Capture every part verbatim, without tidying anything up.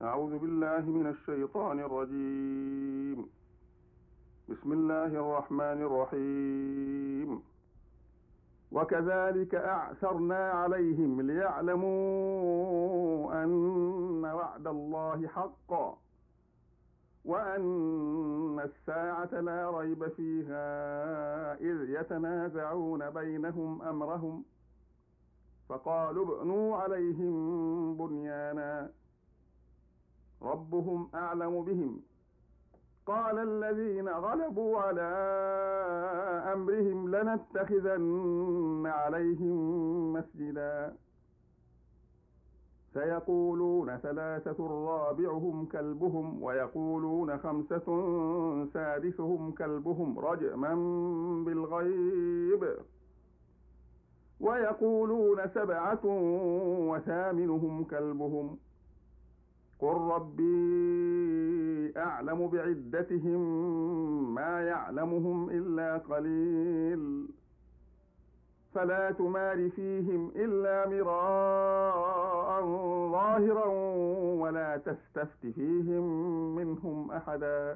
أعوذ بالله من الشيطان الرجيم. بسم الله الرحمن الرحيم. وكذلك أعثرنا عليهم ليعلموا أن وعد الله حق وأن الساعة لا ريب فيها إذ يتنازعون بينهم أمرهم فقالوا ابنوا عليهم بنيانا ربهم أعلم بهم قال الذين غلبوا على أمرهم لنتخذن عليهم مسجدا سيقولون ثلاثة رابعهم كلبهم ويقولون خمسة سادسهم كلبهم رجما بالغيب ويقولون سبعة وثامنهم كلبهم قل ربي أعلم بعدتهم ما يعلمهم إلا قليل فلا تمار فيهم إلا مراء ظاهرا ولا تستفت فيهم منهم أحدا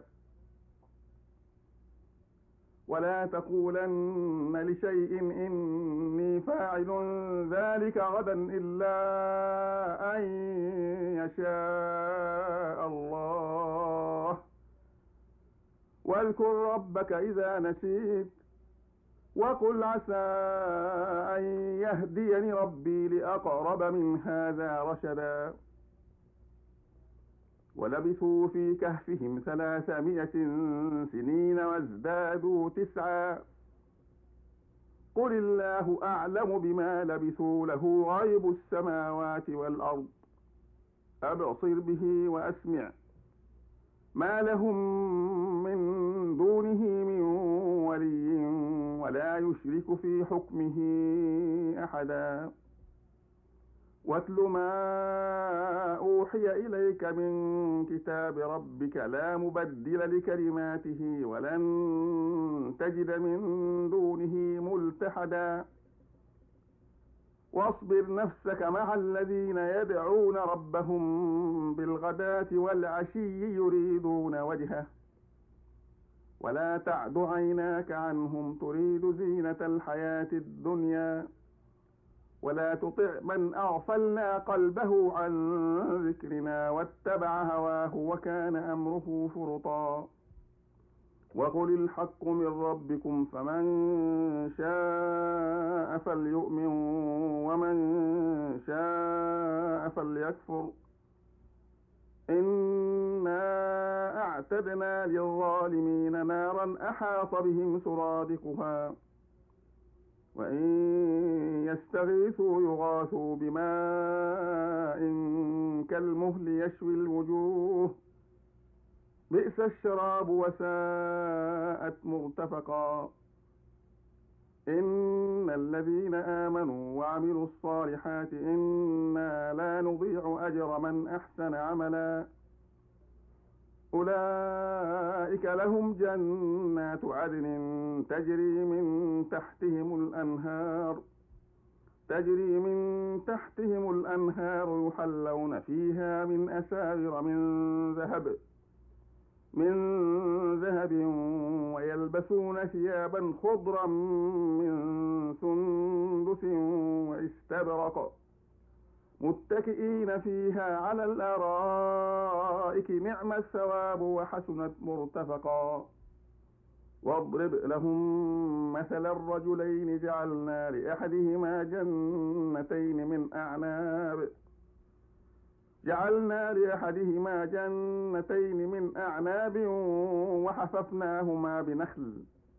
ولا تقولن لشيء إني فاعل ذلك غدا إلا أن يشاء الله واذكر ربك إذا نسيت وقل عسى أن يهديني ربي لأقرب من هذا رشدا ولبثوا في كهفهم ثلاثمائة سنين وازدادوا تسعا قل الله أعلم بما لبثوا له غيب السماوات والأرض أبصر به وأسمع ما لهم من دونه من ولي ولا يشرك في حكمه أحدا واتل ما أوحي إليك من كتاب ربك لا مبدل لكلماته ولن تجد من دونه ملتحدا واصبر نفسك مع الذين يدعون ربهم بالغداة والعشي يريدون وجهه ولا تعد عيناك عنهم تريد زينة الحياة الدنيا ولا تطع من أغفلنا قلبه عن ذكرنا واتبع هواه وكان أمره فرطا وقل الحق من ربكم فمن شاء فليؤمن ومن شاء فليكفر إنا أعتدنا للظالمين نارا أحاط بهم سرادقها وإن يستغيثوا يغاثوا بماء كالمهل يشوي الوجوه بئس الشراب وساءت مرتفقا إن الذين آمنوا وعملوا الصالحات إنا لا نضيع أجر من أحسن عملا أولئك لهم جنات عدن تجري من تحتهم الأنهار تجري من تحتهم الأنهار يحلون فيها من أساور من ذهب من ذهب ويلبسون ثيابا خضرا من سندس واستبرق متكئين فيها على الأرائك نعم الثواب وحسنت مرتفقا واضرب لهم مثل الرجلين جعلنا لأحدهما جنتين من أعناب جعلنا لأحدهما جنتين من أعناب وحففناهما بنخل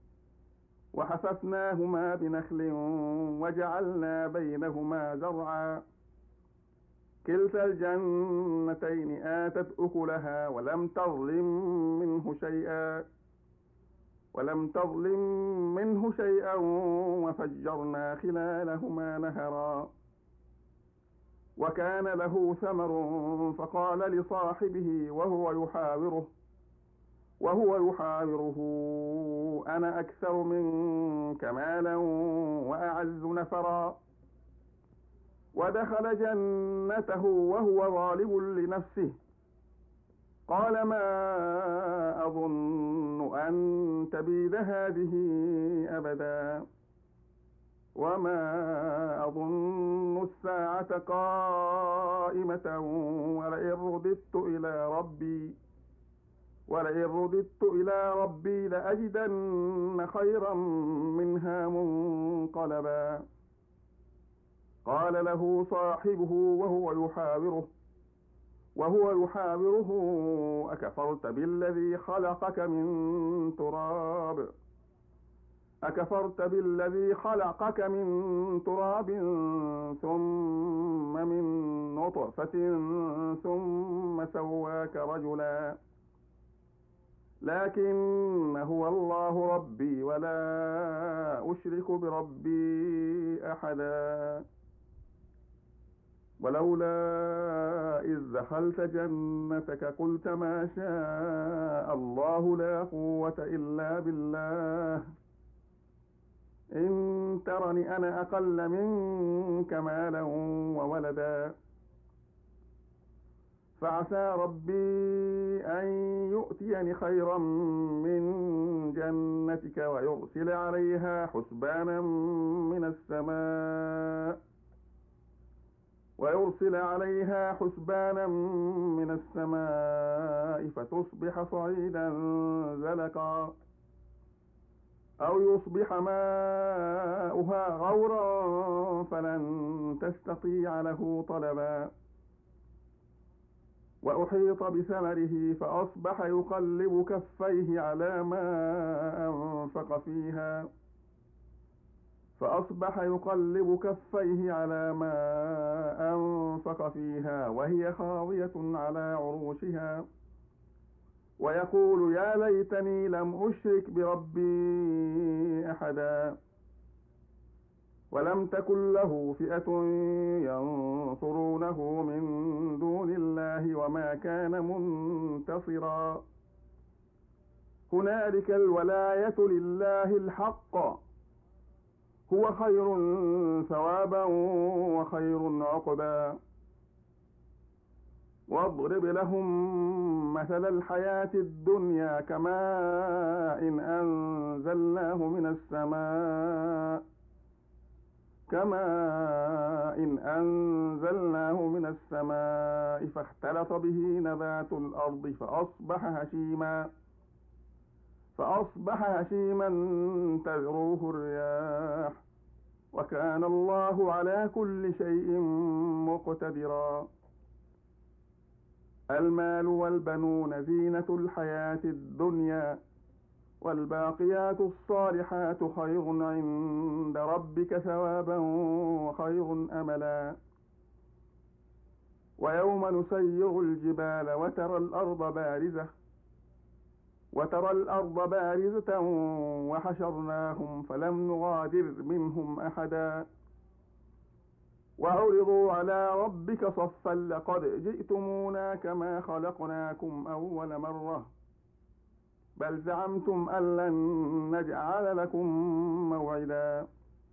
وحففناهما بنخل وجعلنا بينهما زرعا كلتا الجنتين آتت أكلها ولم تظلم منه شيئا ولم تظلم منه شيئا وفجرنا خلالهما نهرا وكان له ثمر فقال لصاحبه وهو يحاوره وهو يحاوره أنا أكثر منك مالا وأعز نفرا ودخل جنته وهو ظالم لنفسه قال ما أظن أن تبيد هذه أبدا وما أظن الساعة قائمة ولئن رددت إلى ربي ولئن رددت إلى ربي لأجدن خيرا منها منقلبا. قال له صاحبه وهو يحاوره وهو يحاوره أكفرت بالذي خلقك من تراب أكفرت بالذي خلقك من تراب ثم من نطفة ثم سواك رجلا لكن هو الله ربي ولا أشرك بربي أحدا. ولولا إذ دخلت جنتك قلت ما شاء الله لا قوة إلا بالله إن ترني أنا أقل منك مالا وولدا فعسى ربي أن يؤتيني خيرا من جنتك ويرسل عليها حسبانا من السماء ويرسل عليها حسبانا من السماء فتصبح صعيدا زلقا أو يصبح ماؤها غورا فلن تستطيع له طلبا. وأحيط بثمره فأصبح يقلب كفيه على ما أنفق فيها فأصبح يقلب كفيه على ما أنفق فيها وهي خاوية على عروشها ويقول يا ليتني لم أشرك بربي أحدا. ولم تكن له فئة ينصرونه من دون الله وما كان منتصرا. هنالك الولاية لله الحق هو خير ثوابا وخير عقبا. واضرب لهم مثل الحياة الدنيا كماء إن أنزلناه من السماء كماء إن أنزلناه من السماء فاختلط به نبات الأرض فأصبح هشيما فأصبح هشيما تذروه الرياح وكان الله على كل شيء مقتدرا. المال والبنون زينة الحياة الدنيا والباقيات الصالحات خير عند ربك ثوابا وخير أملا. ويوم نسير الجبال وترى الأرض بارزة وترى الأرض بارزة وحشرناهم فلم نغادر منهم أحدا وعرضوا على ربك صفا لقد جئتمونا كما خلقناكم أول مرة بل زعمتم أن لن نجعل لكم موعدا.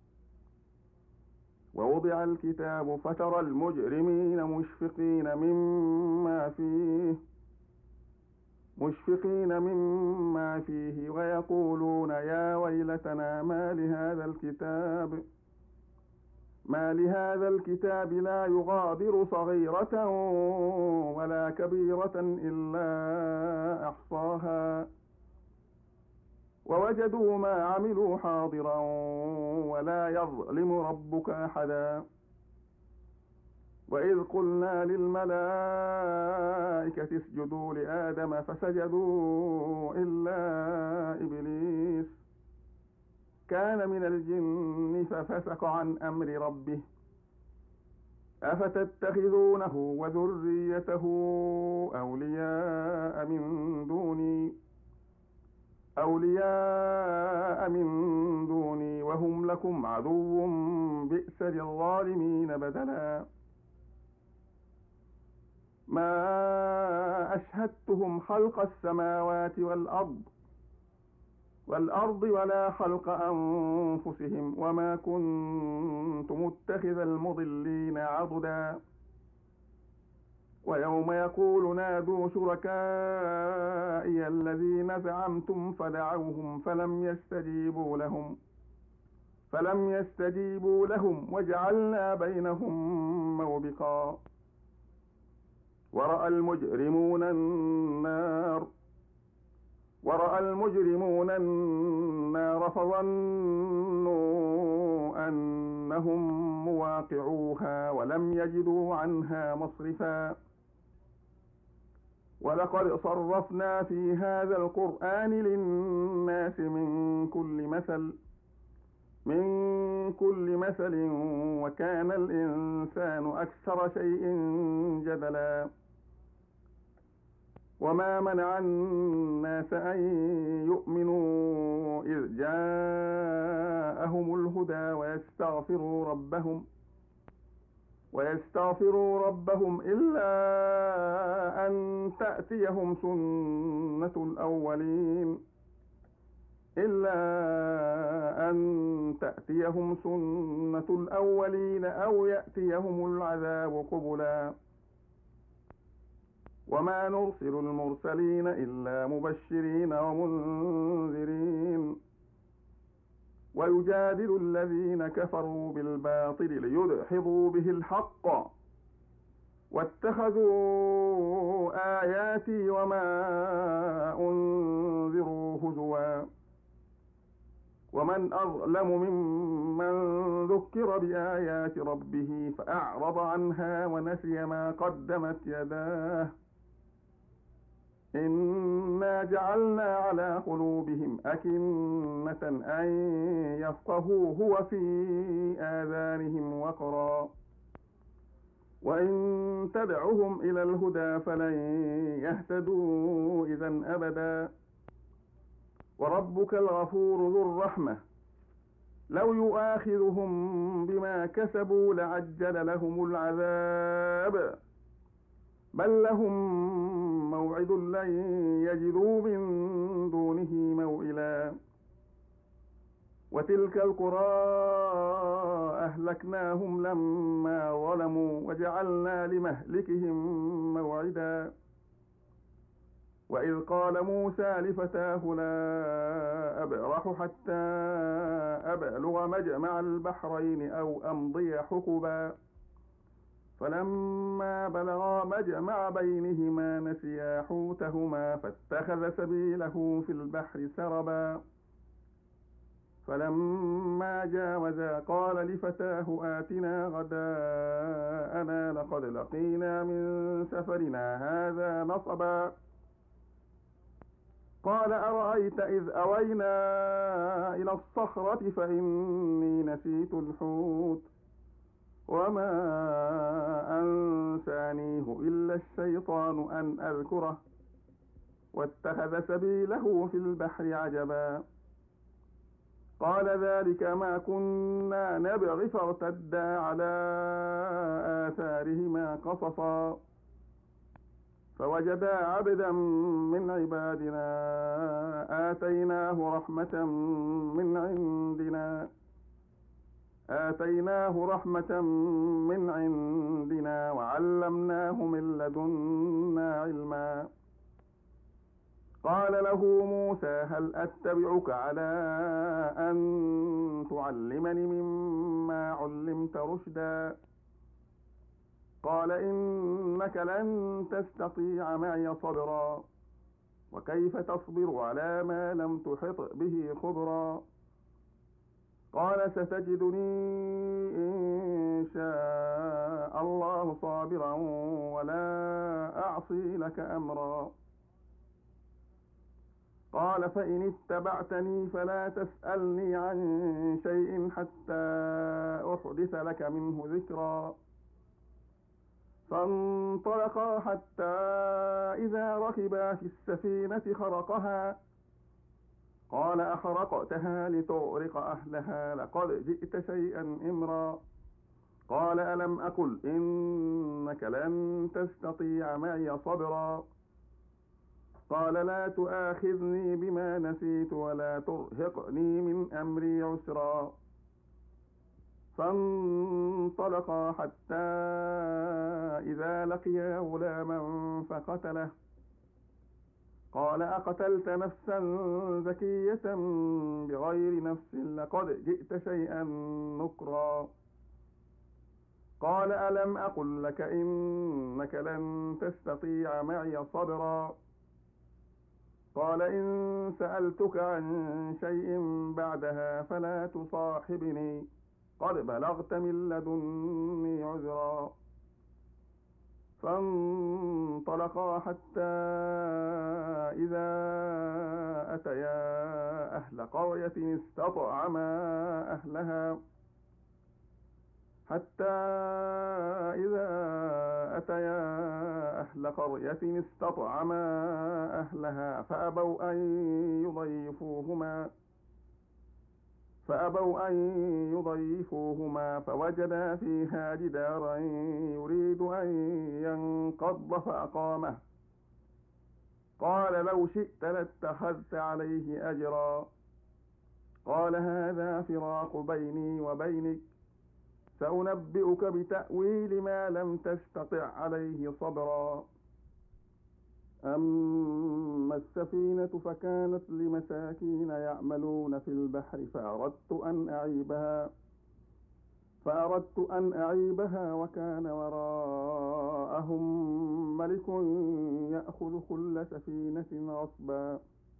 ووضع الكتاب فترى المجرمين مشفقين مما فيه مشفقين مما فيه ويقولون يا ويلتنا ما لهذا الكتاب ما لهذا الكتاب لا يغادر صغيرة ولا كبيرة إلا أحصاها ووجدوا ما عملوا حاضرا ولا يظلم ربك أحدا. وإذ قلنا للملائكة اسجدوا لآدم فسجدوا إلا إبليس كان من الجن ففسق عن أمر ربه أفتتخذونه وذريته أولياء من دوني أولياء من دوني وهم لكم عدو بئس للظالمين بدلا. ما أشهدتهم خلق السماوات والأرض والأرض ولا خلق أنفسهم وما كنت متخذ المضلين عضدا ويوم يقول نادوا شركائي الذين زعمتم فدعوهم فلم يستجيبوا لهم فلم يستجيبوا لهم وجعلنا بينهم موبقا ورأى المجرمون النار ورأى المجرمون النار فظنوا أنهم مواقعوها ولم يجدوا عنها مصرفا ولقد صرفنا في هذا القرآن للناس من كل مثل من كل مثل وكان الإنسان أكثر شيء جدلا وما منع الناس أن يؤمنوا إذ جاءهم الهدى ويستغفروا ربهم ويستغفروا ربهم إلا أن تأتيهم سنة الأولين إلا أن تأتيهم سنة الأولين أو يأتيهم العذاب قبلا وما نرسل المرسلين إلا مبشرين ومنذرين ويجادل الذين كفروا بالباطل ليدحضوا به الحق واتخذوا آياتي وما أنذروا هزوا ومن أظلم ممن ذكر بآيات ربه فأعرض عنها ونسي ما قدمت يداه إنا جعلنا على قلوبهم أكنة أن يفقهوه وفي آذانهم وقرا وإن تدعهم إلى الهدى فلن يهتدوا إذا أبدا وربك الغفور ذو الرحمة لو يؤاخذهم بما كسبوا لعجل لهم العذاب بل لهم موعد لن يجدوا من دونه موئلا وتلك القرى أهلكناهم لما ظلموا وجعلنا لمهلكهم موعدا وإذ قال موسى لفتاه لا أبرح حتى أبلغ مجمع البحرين أو أمضي حقبا فلما بلغا مجمع بينهما نسيا حوتهما فاتخذ سبيله في البحر سربا فلما جاوزا قال لفتاه آتنا غداءنا لقد لقينا من سفرنا هذا نصبا قال أرأيت إذ أوينا إلى الصخرة فإني نسيت الحوت وما أنسانيه إلا الشيطان أن أذكره واتخذ سبيله في البحر عجبا قال ذلك ما كنا نبغي فارتدا على آثارهما قصصا فوجدا عبدا من عبادنا آتيناه رحمة من عندنا آتيناه رحمة من عندنا وعلمناه من لدنا علما قال له موسى هل أتبعك على أن تعلمني مما علمت رشدا قال إنك لن تستطيع معي صبرا وكيف تصبر على ما لم تحط به خبرا قال ستجدني إن شاء الله صابرا ولا أعصي لك أمرا قال فإن اتبعتني فلا تسألني عن شيء حتى أحدث لك منه ذكرا فانطلقا حتى إذا ركبا في السفينة خرقها قال أخرقتها لتغرق أهلها لقد جئت شيئا إمرا قال ألم أقل إنك لن تستطيع معي صبرا قال لا تؤاخذني بما نسيت ولا ترهقني من أمري عسرا فانطلقا حتى إذا لقيا غلاما فقتله قال أقتلت نفسا زكية بغير نفس لقد جئت شيئا نكرا قال ألم أقل لك إنك لن تستطيع معي صبرا قال إن سألتك عن شيء بعدها فلا تصاحبني قد بلغت من لدني عذرا فانطلقا حتى إذا أتيا أهل قرية استطعما أهلها حتى إذا أتيا أهل قرية استطعما أهلها فأبوا أن يضيفوهما فأبوا أن يضيفوهما فوجدا فيها جدارا يريد أن ينقض فأقامه قال لو شئت لاتخذت عليه أجرا قال هذا فراق بيني وبينك سأنبئك بتأويل ما لم تستطع عليه صبرا أما السفينة فكانت لمساكين يعملون في البحر فأردت أن أعيبها فأردت أن أعيبها وكان وراءهم ملك يأخذ كل سفينة غصبا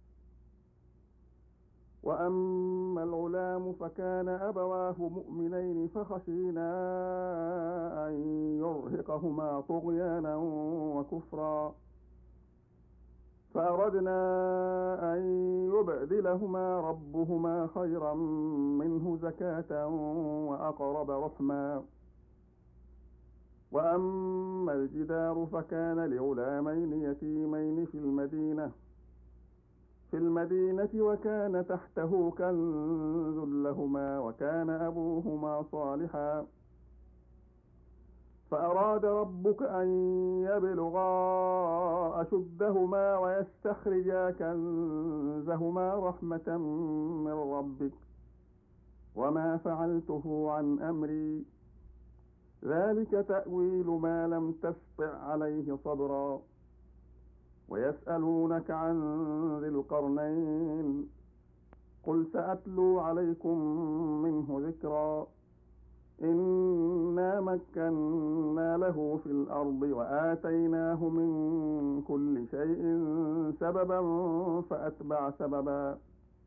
وأما الغلام فكان أبواه مؤمنين فخشينا أن يرهقهما طغيانا وكفرا فأردنا أن يبدلهما ربهما خيرا منه زكاة وأقرب رحما وأما الجدار فكان لغلامين يتيمين في المدينة في المدينة وكان تحته كنز لهما وكان أبوهما صالحا فأراد ربك أن يبلغا أشدهما ويستخرجا كنزهما رحمة من ربك وما فعلته عن أمري ذلك تأويل ما لم تستطع عليه صبرا ويسألونك عن ذي القرنين قل سأتلو عليكم منه ذكرا إنا مكنا له في الأرض وآتيناه من كل شيء سببا فأتبع سببا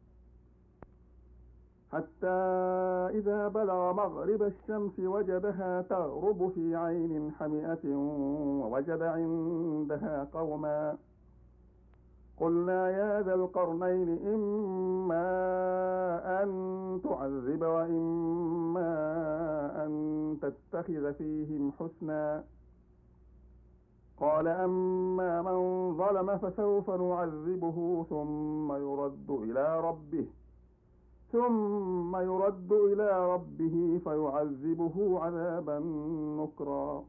حتى إذا بلغ مغرب الشمس وجدها تغرب في عين حمئة ووجد عندها قوما قلنا يا ذا القرنين إما أن تعذب وإما أن تتخذ فيهم حسنا قال أما من ظلم فسوف نعذبه ثم يرد إلى ربه ثم يرد إلى ربه فيعذبه عذابا نكرا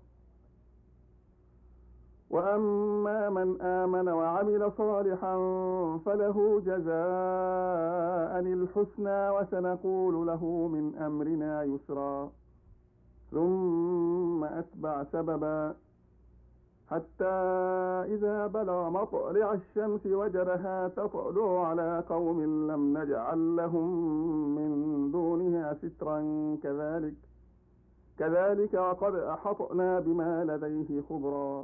وأما من آمن وعمل صالحا فله جزاء الحسنى وسنقول له من أمرنا يسرا ثم أتبع سببا حتى إذا بلغ مطلع الشمس وجدها تطلع على قوم لم نجعل لهم من دونها سترا كذلك كذلك وقد أحطنا بما لديه خبرا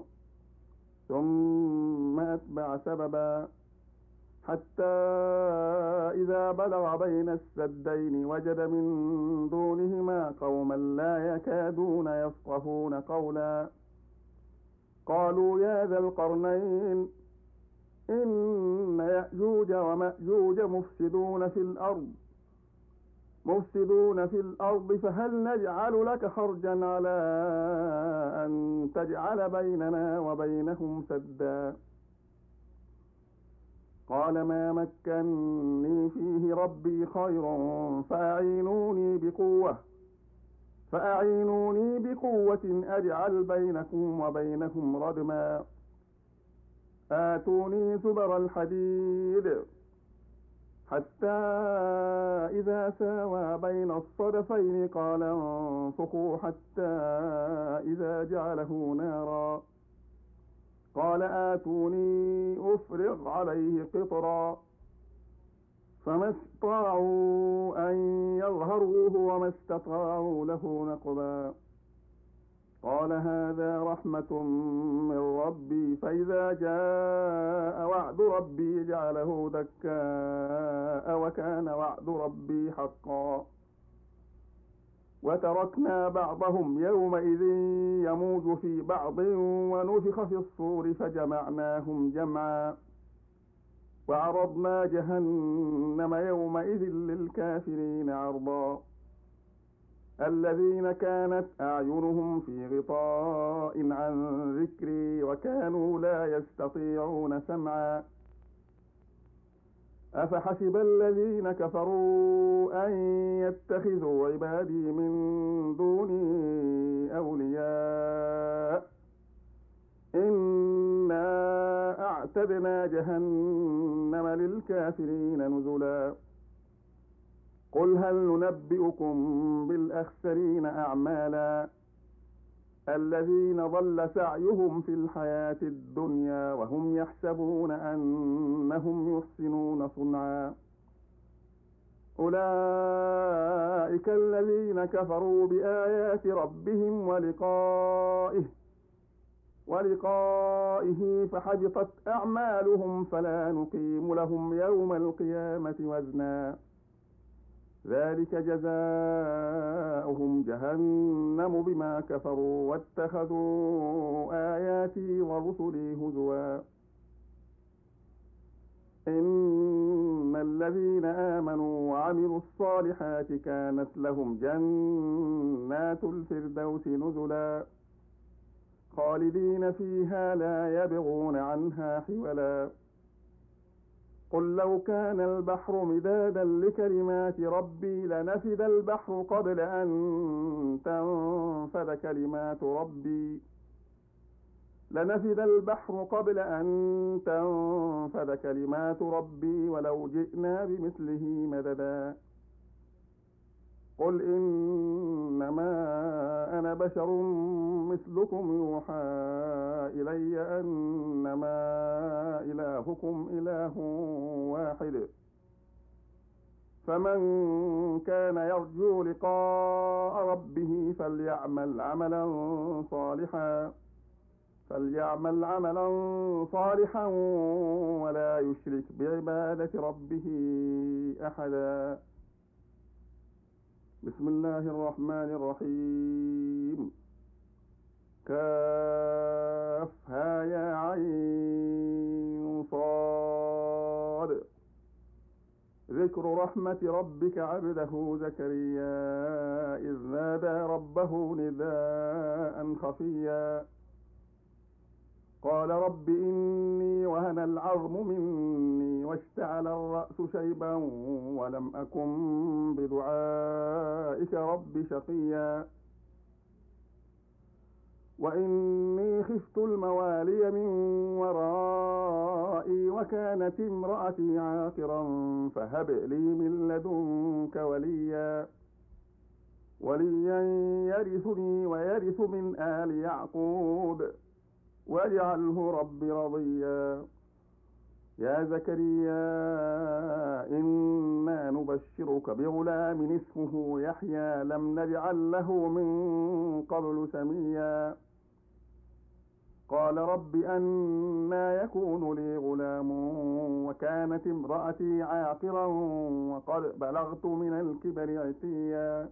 ثم أتبع سببا حتى إذا بلغ بين السدين وجد من دونهما قوما لا يكادون يفقهون قولا قالوا يا ذا القرنين إن يأجوج ومأجوج مفسدون في الأرض مفسدون في الأرض فهل نجعل لك خرجا على أن تجعل بيننا وبينهم سدا قال ما مكني فيه ربي خير فأعينوني بقوة فأعينوني بقوة أجعل بينكم وبينهم ردما آتوني زبر الحديد حتى إذا ساوى بين الصدفين قال انفخوا حتى إذا جعله نارا قال آتوني أفرغ عليه قطرا فما استطاعوا أن يظهروه وما استطاعوا له نقبا قال هذا رحمة من ربي فإذا جاء وعد ربي جعله دكاء وكان وعد ربي حقا وتركنا بعضهم يومئذ يموج في بعض ونفخ في الصور فجمعناهم جمعا وعرضنا جهنم يومئذ للكافرين عرضا الذين كانت أعينهم في غطاء عن ذكري وكانوا لا يستطيعون سمعا أفحسب الذين كفروا أن يتخذوا عبادي من دوني أولياء إنا أعتدنا جهنم للكافرين نزلا قل هل ننبئكم بالأخسرين أعمالا الذين ضل سعيهم في الحياة الدنيا وهم يحسبون أنهم يحسنون صنعا أولئك الذين كفروا بآيات ربهم ولقائه ولقائه فحبطت أعمالهم فلا نقيم لهم يوم القيامة وزنا ذلك جزاؤهم جهنم بما كفروا واتخذوا آياتي ورسلي هزوا إن الذين آمنوا وعملوا الصالحات كانت لهم جنات الفردوس نزلا خالدين فيها لا يبغون عنها حولا قل لو كان البحر مدادا لكلمات ربي لنفد البحر قبل أن تنفد كلمات ربي لنفد البحر قبل أن تنفد كلمات ربي ولو جئنا بمثله مددا قل إنما أنا بشر مثلكم يوحى إلي أنما إلهكم إله واحد فمن كان يرجو لقاء ربه فليعمل عملا صالحا فليعمل عملا صالحا ولا يشرك بعبادة ربه أحدا بسم الله الرحمن الرحيم كافها يا عين صاد ذكر رحمة ربك عبده زكريا إذ نادى ربه نداء خفيا قال رب إني وهن العظم مني واشتعل الرأس شيبا ولم أكن بدعائك رب شقيا وإني خفت الموالي من ورائي وكانت امرأتي عاقرا فهب لي من لدنك وليا وليا يرثني ويرث من آل يعقوب واجعله رب رضيا يا زكريا إنا نبشرك بغلام اسمه يحيى لم نجعل له من قبل سميا قال رب أنى يكون لي غلام وكانت امرأتي عاقرا وقد بلغت من الكبر عتيا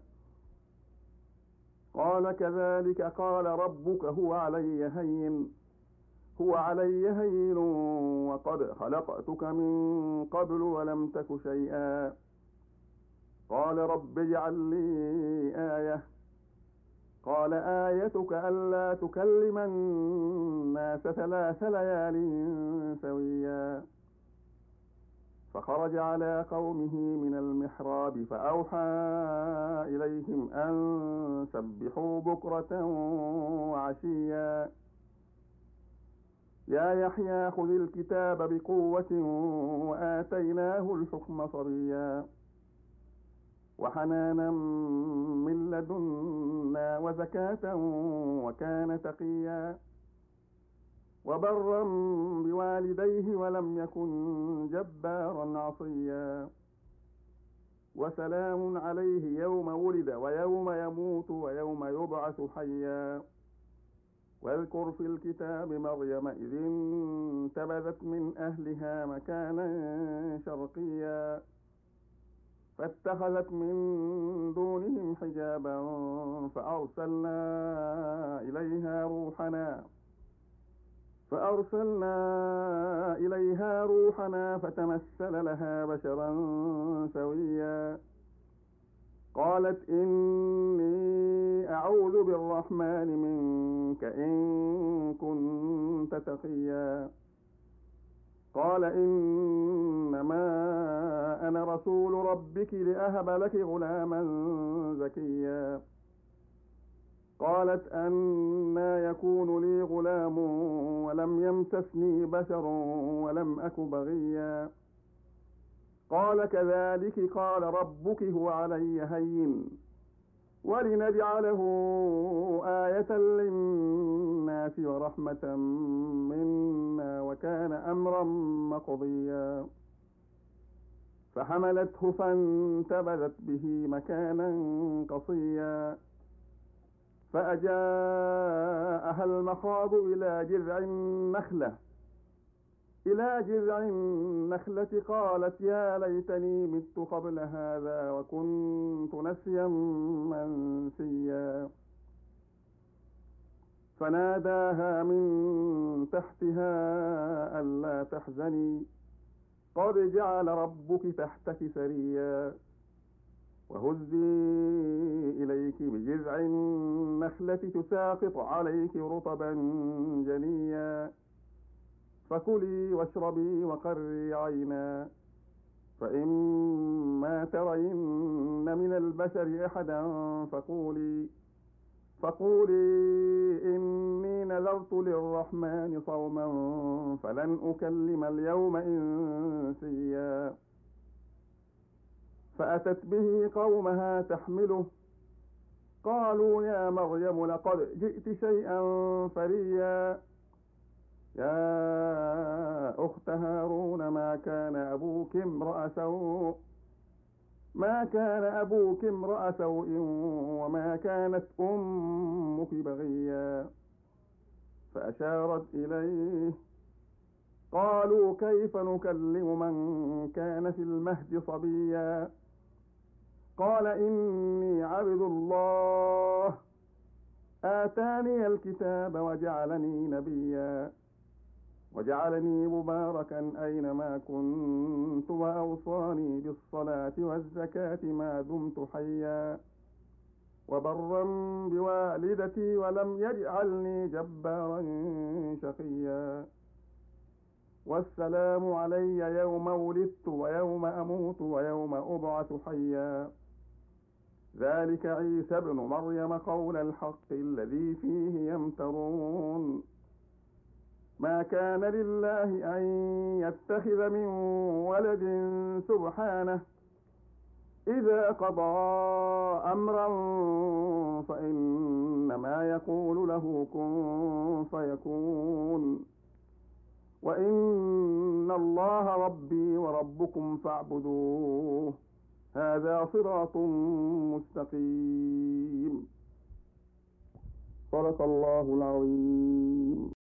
قال كذلك قال ربك هو علي هين هو علي هين وقد خلقتك من قبل ولم تك شيئا قال رب اجعل لي آية قال آيتك ألا تكلم الناس ثلاث ليال سويا فخرج على قومه من المحراب فأوحى إليهم أن سبحوا بكرة وعشيا يا يحيى خذ الكتاب بقوة وآتيناه الحكم صبيا وحنانا من لدنا وزكاة وكان تقيا وبرا بوالديه ولم يكن جبارا عصيا وسلام عليه يوم ولد ويوم يموت ويوم يبعث حيا واذكر في الكتاب مريم إذ انتبذت من أهلها مكانا شرقيا فاتخذت من دونهم حجابا فأرسلنا إليها روحنا فأرسلنا إليها روحنا فتمثل لها بشرا سويا قالت إني أعوذ بالرحمن منك إن كنت تقيا قال إنما أنا رسول ربك لأهب لك غلاما زكيا قالت أنى يكون لي غلام ولم يمسسني بشر ولم أك بغيا قال كذلك قال ربك هو علي هين ولنجعله آية للناس ورحمة منا وكان أمرا مقضيا فحملته فانتبذت به مكانا قصيا فأجاءها المخاض إلى جذع النخلة إلى جذع النخلة قالت يا ليتني مت قبل هذا وكنت نسيا منسيا فناداها من تحتها ألا تحزني قد جعل ربك تحتك سريا وهزي إليك بجذع النخلة تساقط عليك رطبا جنيا فكلي واشربي وقري عينا فإما ترين من البشر أحدا فقولي فقولي إني نذرت للرحمن صوما فلن أكلم اليوم إنسيا فأتت به قومها تحمله قالوا يا مريم لقد جئت شيئا فريا يا أخت هارون ما كان أبوك امرأ سوء ما كان أبوك امرأ سوء وما كانت أمك بغيا فأشارت إليه قالوا كيف نكلم من كان في المهد صبيا قال إني عبد الله آتاني الكتاب وجعلني نبيا وجعلني مباركا أينما كنت وأوصاني بالصلاة والزكاة ما دمت حيا وبرا بوالدتي ولم يجعلني جبارا شقيا والسلام علي يوم ولدت ويوم أموت ويوم أبعث حيا ذلك عيسى ابن مريم قول الحق الذي فيه يمترون ما كان لله أن يتخذ من ولد سبحانه إذا قضى أمرا فإنما يقول له كن فيكون وإن الله ربي وربكم فاعبدوه هذا صراط مستقيم صدق الله العظيم.